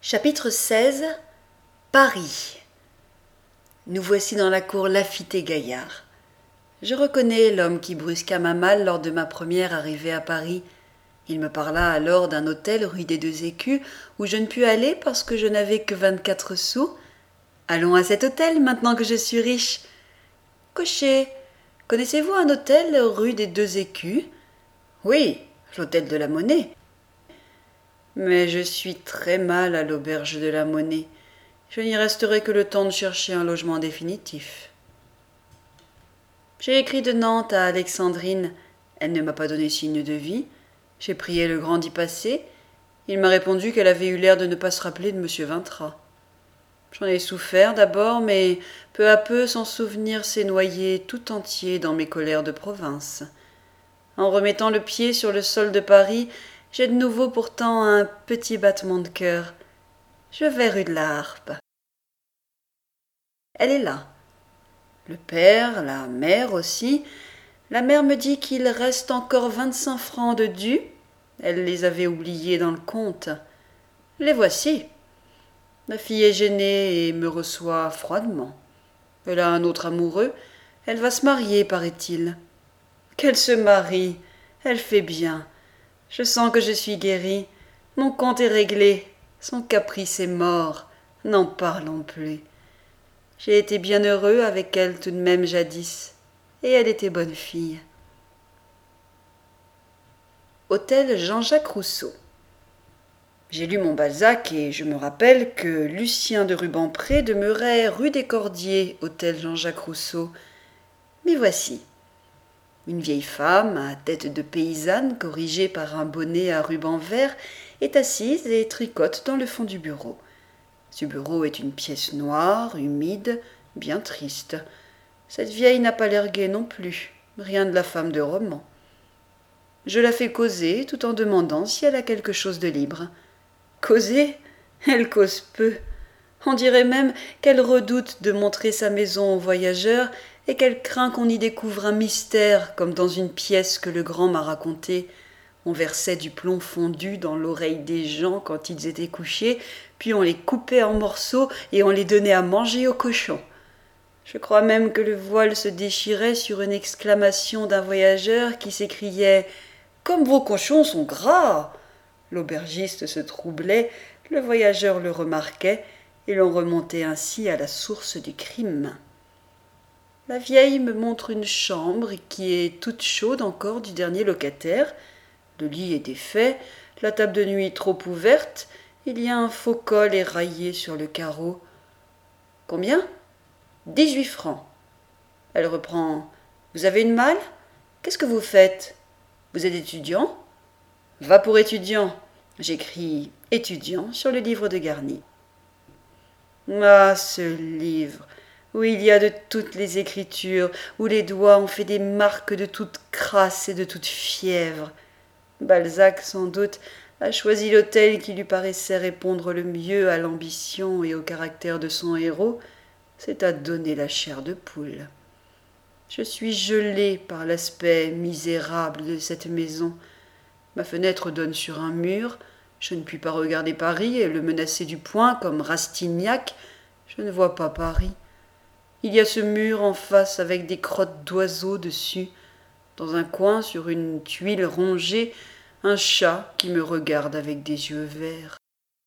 Chapitre 16. Paris. Nous voici dans la cour Laffitte et Gaillard. Je reconnais l'homme qui brusqua ma malle lors de ma première arrivée à Paris. Il me parla alors d'un hôtel rue des Deux Écus où je ne pus aller parce que je n'avais que 24 sous. Allons à cet hôtel maintenant que je suis riche. Cocher, connaissez-vous un hôtel rue des Deux Écus ? Oui, l'hôtel de la Monnaie. Mais je suis très mal à l'auberge de la Monnaie. Je n'y resterai que le temps de chercher un logement définitif. J'ai écrit de Nantes à Alexandrine. Elle ne m'a pas donné signe de vie. J'ai prié le grand d'y passer. Il m'a répondu qu'elle avait eu l'air de ne pas se rappeler de M. Vintras. J'en ai souffert d'abord, mais peu à peu son souvenir s'est noyé tout entier dans mes colères de province. En remettant le pied sur le sol de Paris, j'ai de nouveau pourtant un petit battement de cœur. Je vais rue de la Harpe. Elle est là. Le père, la mère aussi. La mère me dit qu'il reste encore 25 francs de dû. Elle les avait oubliés dans le compte. Les voici. La fille est gênée et me reçoit froidement. Elle a un autre amoureux. Elle va se marier, paraît-il. Qu'elle se marie. Elle fait bien. Je sens que je suis guérie. Mon compte est réglé. Son caprice est mort. N'en parlons plus. J'ai été bien heureux avec elle tout de même jadis. Et elle était bonne fille. Hôtel Jean-Jacques Rousseau. J'ai lu mon Balzac et je me rappelle que Lucien de Rubempré demeurait rue des Cordiers, hôtel Jean-Jacques Rousseau. Mais voici. Une vieille femme, à tête de paysanne, corrigée par un bonnet à ruban vert, est assise et tricote dans le fond du bureau. Ce bureau est une pièce noire, humide, bien triste. Cette vieille n'a pas l'air gaie non plus, rien de la femme de roman. Je la fais causer tout en demandant si elle a quelque chose de libre. Causer ? Elle cause peu. On dirait même qu'elle redoute de montrer sa maison aux voyageurs et qu'elle craint qu'on y découvre un mystère comme dans une pièce que le grand m'a racontée. On versait du plomb fondu dans l'oreille des gens quand ils étaient couchés, puis on les coupait en morceaux et on les donnait à manger aux cochons. Je crois même que le voile se déchirait sur une exclamation d'un voyageur qui s'écriait « Comme vos cochons sont gras !» L'aubergiste se troublait, le voyageur le remarquait, et l'on remontait ainsi à la source du crime. La vieille me montre une chambre qui est toute chaude encore du dernier locataire. Le lit est défait, la table de nuit trop ouverte, il y a un faux col éraillé sur le carreau. Combien ? 18 francs. Elle reprend. Vous avez une malle ? Qu'est-ce que vous faites ? Vous êtes étudiant ? Va pour étudiant. J'écris étudiant sur le livre de Garni. Ah, ce livre, où il y a de toutes les écritures, où les doigts ont fait des marques de toute crasse et de toute fièvre. Balzac, sans doute, a choisi l'hôtel qui lui paraissait répondre le mieux à l'ambition et au caractère de son héros, c'est à donner la chair de poule. Je suis gelée par l'aspect misérable de cette maison. Ma fenêtre donne sur un mur, je ne puis pas regarder Paris et le menacer du poing comme Rastignac, je ne vois pas Paris. Il y a ce mur en face avec des crottes d'oiseaux dessus. Dans un coin, sur une tuile rongée, un chat qui me regarde avec des yeux verts.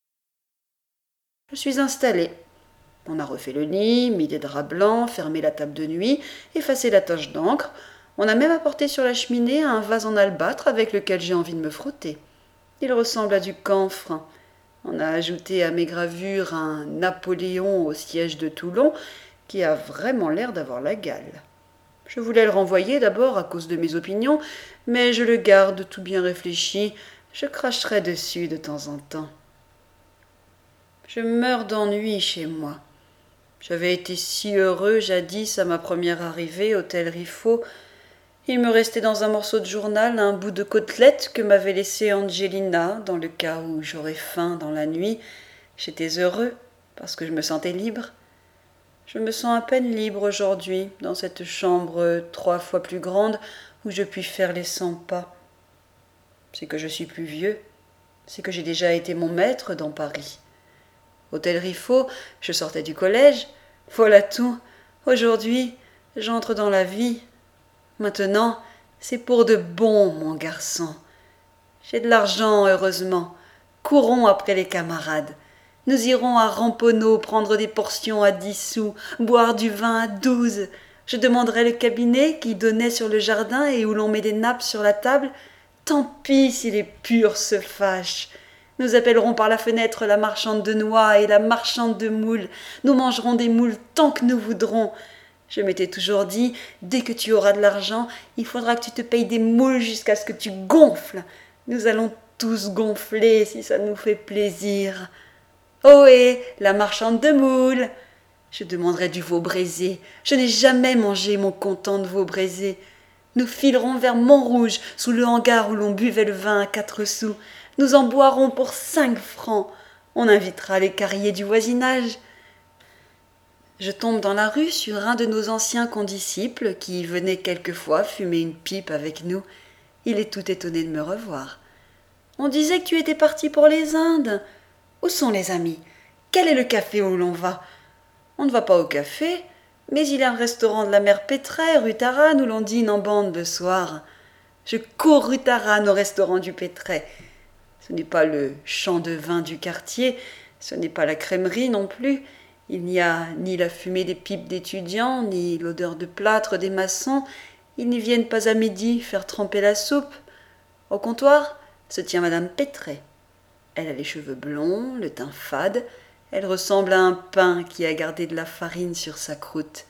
Je suis installée. On a refait le lit, mis des draps blancs, fermé la table de nuit, effacé la tache d'encre. On a même apporté sur la cheminée un vase en albâtre avec lequel j'ai envie de me frotter. Il ressemble à du camphre. On a ajouté à mes gravures un Napoléon au siège de Toulon qui a vraiment l'air d'avoir la gale. Je voulais le renvoyer d'abord à cause de mes opinions, mais je le garde tout bien réfléchi. Je cracherai dessus de temps en temps. Je meurs d'ennui chez moi. J'avais été si heureux jadis à ma première arrivée, hôtel Riffaut. Il me restait dans un morceau de journal un bout de côtelette que m'avait laissé Angelina, dans le cas où j'aurais faim dans la nuit. J'étais heureux, parce que je me sentais libre. Je me sens à peine libre aujourd'hui, dans cette chambre 3 fois plus grande où je puis faire les 100 pas. C'est que je suis plus vieux, c'est que j'ai déjà été mon maître dans Paris. Hôtel Riffaut, je sortais du collège. Voilà tout. Aujourd'hui, j'entre dans la vie. Maintenant, c'est pour de bon, mon garçon. J'ai de l'argent, heureusement. Courons après les camarades. Nous irons à Ramponneau prendre des portions à 10 sous, boire du vin à 12. Je demanderai le cabinet qui donnait sur le jardin et où l'on met des nappes sur la table. Tant pis si les purs se fâchent. Nous appellerons par la fenêtre la marchande de noix et la marchande de moules. Nous mangerons des moules tant que nous voudrons. Je m'étais toujours dit, dès que tu auras de l'argent, il faudra que tu te payes des moules jusqu'à ce que tu gonfles. Nous allons tous gonfler si ça nous fait plaisir. Ohé, la marchande de moules! Je demanderai du veau braisé. Je n'ai jamais mangé mon comptant de veau braisé. Nous filerons vers Montrouge, sous le hangar où l'on buvait le vin à 4 sous. Nous en boirons pour 5 francs. On invitera les carriers du voisinage. Je tombe dans la rue sur un de nos anciens condisciples qui venait quelquefois fumer une pipe avec nous. Il est tout étonné de me revoir. On disait que tu étais parti pour les Indes. Où sont les amis? Quel est le café où l'on va? On ne va pas au café, mais il y a un restaurant de la mère Pétret, rue Taranne, où l'on dîne en bande le soir. Je cours rue Taranne au restaurant du Pétret. Ce n'est pas le champ de vin du quartier, ce n'est pas la crèmerie non plus. Il n'y a ni la fumée des pipes d'étudiants, ni l'odeur de plâtre des maçons. Ils n'y viennent pas à midi faire tremper la soupe. Au comptoir se tient madame Pétret. Elle a les cheveux blonds, le teint fade. Elle ressemble à un pain qui a gardé de la farine sur sa croûte.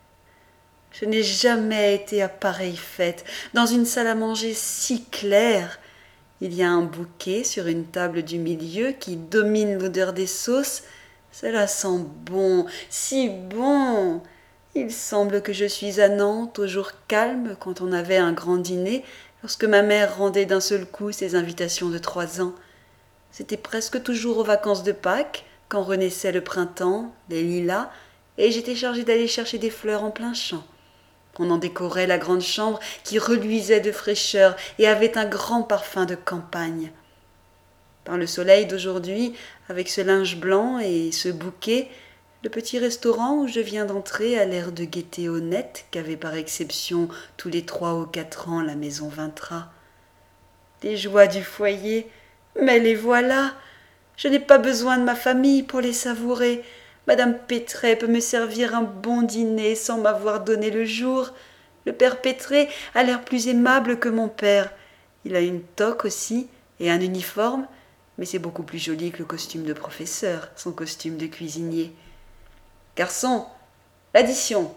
Je n'ai jamais été à pareille fête, dans une salle à manger si claire. Il y a un bouquet sur une table du milieu qui domine l'odeur des sauces. Cela sent bon, si bon. Il semble que je suis à Nantes au jour calme quand on avait un grand dîner, lorsque ma mère rendait d'un seul coup ses invitations de 3 ans. C'était presque toujours aux vacances de Pâques, quand renaissait le printemps, les lilas, et j'étais chargée d'aller chercher des fleurs en plein champ. On en décorait la grande chambre qui reluisait de fraîcheur et avait un grand parfum de campagne. Par le soleil d'aujourd'hui, avec ce linge blanc et ce bouquet, le petit restaurant où je viens d'entrer a l'air de gaieté honnête qu'avait par exception tous les 3 ou 4 ans la maison Vintra. Les joies du foyer, mais les voilà! Je n'ai pas besoin de ma famille pour les savourer. Madame Pétret peut me servir un bon dîner sans m'avoir donné le jour. Le père Pétret a l'air plus aimable que mon père. Il a une toque aussi et un uniforme, mais c'est beaucoup plus joli que le costume de professeur, son costume de cuisinier. Garçon, l'addition.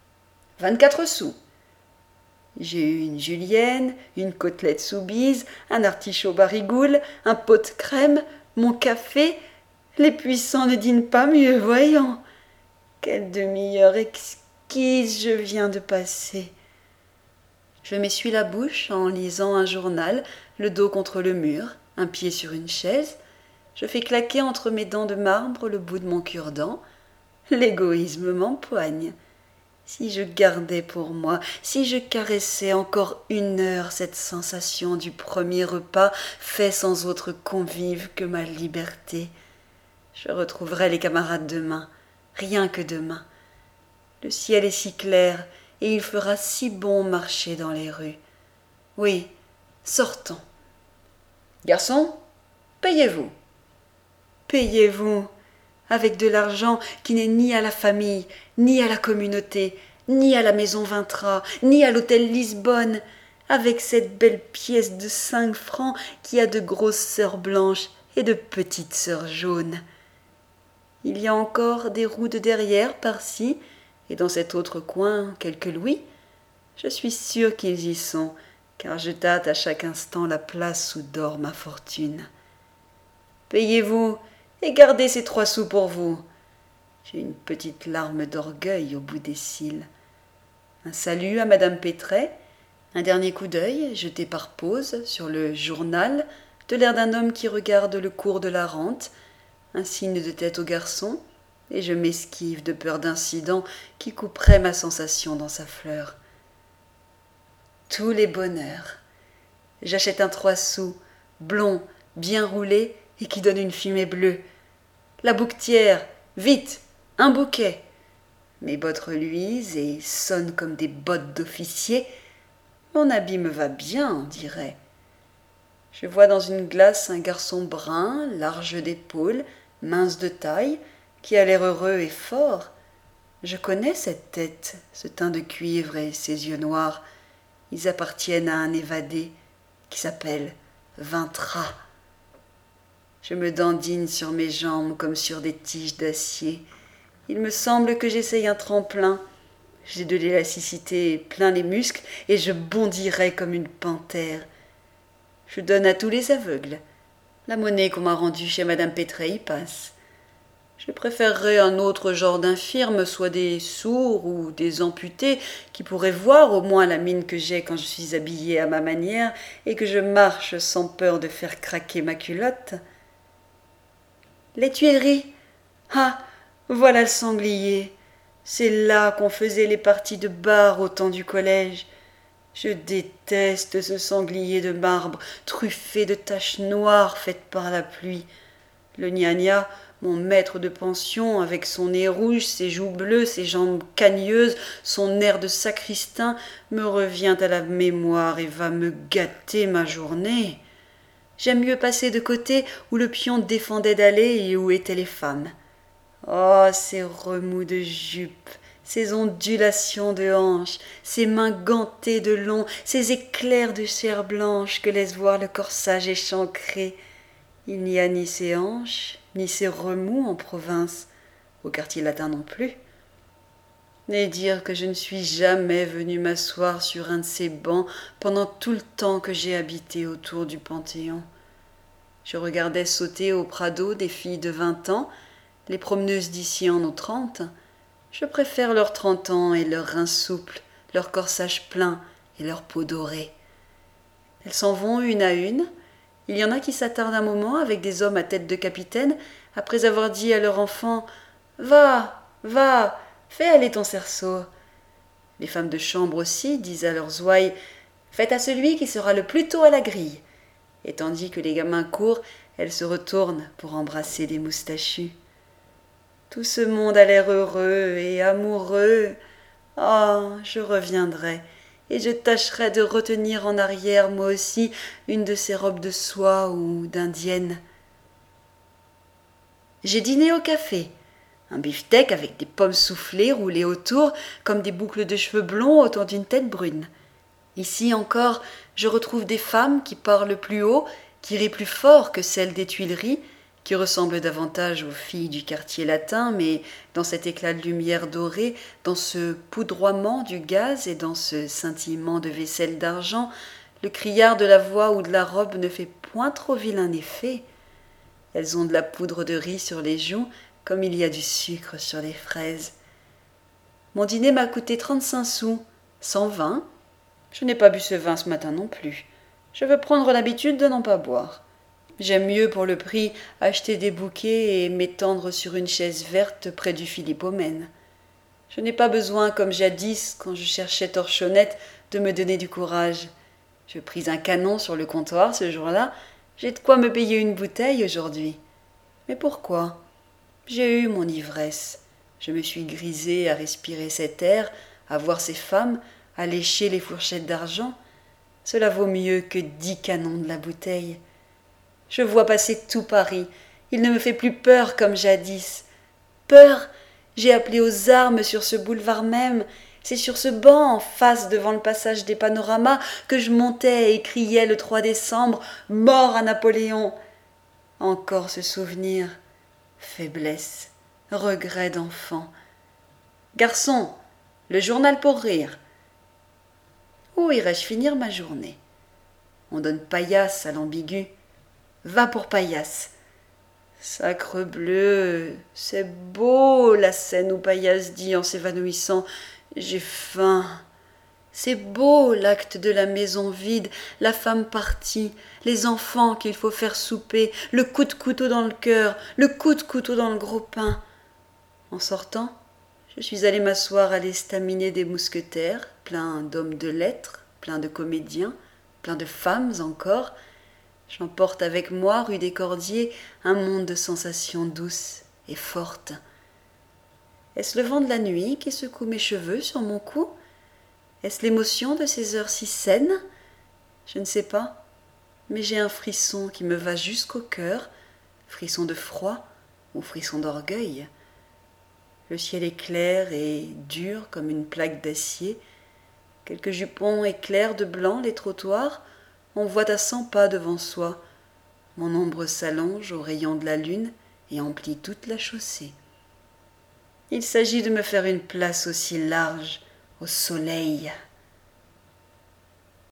24 sous. J'ai eu une julienne, une côtelette sous bise, un artichaut barigoule, un pot de crème, mon café. Les puissants ne dînent pas mieux, voyons. Quelle demi-heure exquise je viens de passer. Je m'essuie la bouche en lisant un journal, le dos contre le mur, un pied sur une chaise. Je fais claquer entre mes dents de marbre le bout de mon cure-dent. L'égoïsme m'empoigne. Si je gardais pour moi, si je caressais encore 1 heure cette sensation du premier repas fait sans autre convive que ma liberté, je retrouverais les camarades demain, rien que demain. Le ciel est si clair et il fera si bon marcher dans les rues. Oui, sortons. Garçon, payez-vous. Payez-vous. Avec de l'argent qui n'est ni à la famille, ni à la communauté, ni à la maison Vintra, ni à l'hôtel Lisbonne, avec cette belle pièce de 5 francs qui a de grosses sœurs blanches et de petites sœurs jaunes. Il y a encore des roues de derrière par-ci, et dans cet autre coin quelques louis. Je suis sûre qu'ils y sont, car je tâte à chaque instant la place où dort ma fortune. Payez-vous et gardez ces 3 sous pour vous. J'ai une petite larme d'orgueil au bout des cils. Un salut à madame Pétret, un dernier coup d'œil jeté par pause sur le journal de l'air d'un homme qui regarde le cours de la rente, un signe de tête au garçon, et je m'esquive de peur d'incident qui couperait ma sensation dans sa fleur. Tous les bonheurs. J'achète un 3 sous, blond, bien roulé et qui donne une fumée bleue. La bouquetière, vite, un bouquet. Mes bottes reluisent et sonnent comme des bottes d'officier. Mon habit me va bien, on dirait. Je vois dans une glace un garçon brun, large d'épaules, mince de taille, qui a l'air heureux et fort. Je connais cette tête, ce teint de cuivre et ces yeux noirs. Ils appartiennent à un évadé qui s'appelle Vintra. Je me dandine sur mes jambes comme sur des tiges d'acier. Il me semble que j'essaye un tremplin. J'ai de l'élasticité plein les muscles et je bondirai comme une panthère. Je donne à tous les aveugles. La monnaie qu'on m'a rendue chez Madame Pétret y passe. Je préférerais un autre genre d'infirme, soit des sourds ou des amputés, qui pourraient voir au moins la mine que j'ai quand je suis habillée à ma manière et que je marche sans peur de faire craquer ma culotte. Les Tuileries. Ah, voilà le sanglier. C'est là qu'on faisait les parties de bar au temps du collège. Je déteste ce sanglier de marbre, truffé de taches noires faites par la pluie. Le gnagna, mon maître de pension, avec son nez rouge, ses joues bleues, ses jambes cagneuses, son air de sacristain, me revient à la mémoire et va me gâter ma journée. J'aime mieux passer de côté où le pion défendait d'aller et où étaient les femmes. Oh, ces remous de jupe, ces ondulations de hanches, ces mains gantées de long, ces éclairs de chair blanche que laisse voir le corsage échancré. Il n'y a ni ces hanches, ni ces remous en province, au quartier latin non plus. Et dire que je ne suis jamais venue m'asseoir sur un de ces bancs pendant tout le temps que j'ai habité autour du Panthéon. Je regardais sauter au Prado des filles de 20 ans, les promeneuses d'ici en ont 30. Je préfère leurs 30 ans et leurs reins souples, leur corsage plein et leur peau dorée. Elles s'en vont une à une. Il y en a qui s'attardent un moment avec des hommes à tête de capitaine, après avoir dit à leur enfant « Va, va, fais aller ton cerceau ». Les femmes de chambre aussi disent à leurs ouailles « Faites à celui qui sera le plus tôt à la grille ». Et tandis que les gamins courent, elles se retournent pour embrasser les moustachus. Tout ce monde a l'air heureux et amoureux. Oh, je reviendrai, et je tâcherai de retenir en arrière, moi aussi, une de ces robes de soie ou d'indienne. J'ai dîné au café. Un beefsteak avec des pommes soufflées roulées autour, comme des boucles de cheveux blonds autour d'une tête brune. Ici encore, je retrouve des femmes qui parlent plus haut, qui rient plus fort que celles des Tuileries, qui ressemblent davantage aux filles du quartier latin, mais dans cet éclat de lumière dorée, dans ce poudroiement du gaz et dans ce scintillement de vaisselle d'argent, le criard de la voix ou de la robe ne fait point trop vilain effet. Elles ont de la poudre de riz sur les joues, comme il y a du sucre sur les fraises. Mon dîner m'a coûté 35 sous, 120. Je n'ai pas bu ce vin ce matin non plus. Je veux prendre l'habitude de n'en pas boire. J'aime mieux pour le prix acheter des bouquets et m'étendre sur une chaise verte près du philippomène. Je n'ai pas besoin, comme jadis, quand je cherchais torchonnette, de me donner du courage. Je pris un canon sur le comptoir ce jour-là. J'ai de quoi me payer une bouteille aujourd'hui. Mais pourquoi ? J'ai eu mon ivresse. Je me suis grisée à respirer cet air, à voir ces femmes, à lécher les fourchettes d'argent. Cela vaut mieux que 10 canons de la bouteille. Je vois passer tout Paris. Il ne me fait plus peur comme jadis. Peur ? J'ai appelé aux armes sur ce boulevard même. C'est sur ce banc en face devant le passage des panoramas que je montais et criais le 3 décembre « Mort à Napoléon !» Encore ce souvenir. Faiblesse. Regret d'enfant. Garçon, le journal pour rire. Où irais-je finir ma journée ? On donne paillasse à l'ambigu. Va pour Paillasse. Sacre bleu, c'est beau la scène où Paillasse dit en s'évanouissant « J'ai faim ». C'est beau l'acte de la maison vide, la femme partie, les enfants qu'il faut faire souper, le coup de couteau dans le cœur, le coup de couteau dans le gros pain. En sortant, je suis allée m'asseoir à l'estaminet des mousquetaires, plein d'hommes de lettres, plein de comédiens, plein de femmes encore. J'emporte avec moi, rue des Cordiers, un monde de sensations douces et forte. Est-ce le vent de la nuit qui secoue mes cheveux sur mon cou? Est-ce l'émotion de ces heures si saines? Je ne sais pas, mais j'ai un frisson qui me va jusqu'au cœur, frisson de froid ou frisson d'orgueil. Le ciel est clair et dur comme une plaque d'acier. Quelques jupons éclairent de blanc les trottoirs. On voit à 100 pas devant soi. Mon ombre s'allonge aux rayons de la lune et emplit toute la chaussée. Il s'agit de me faire une place aussi large au soleil.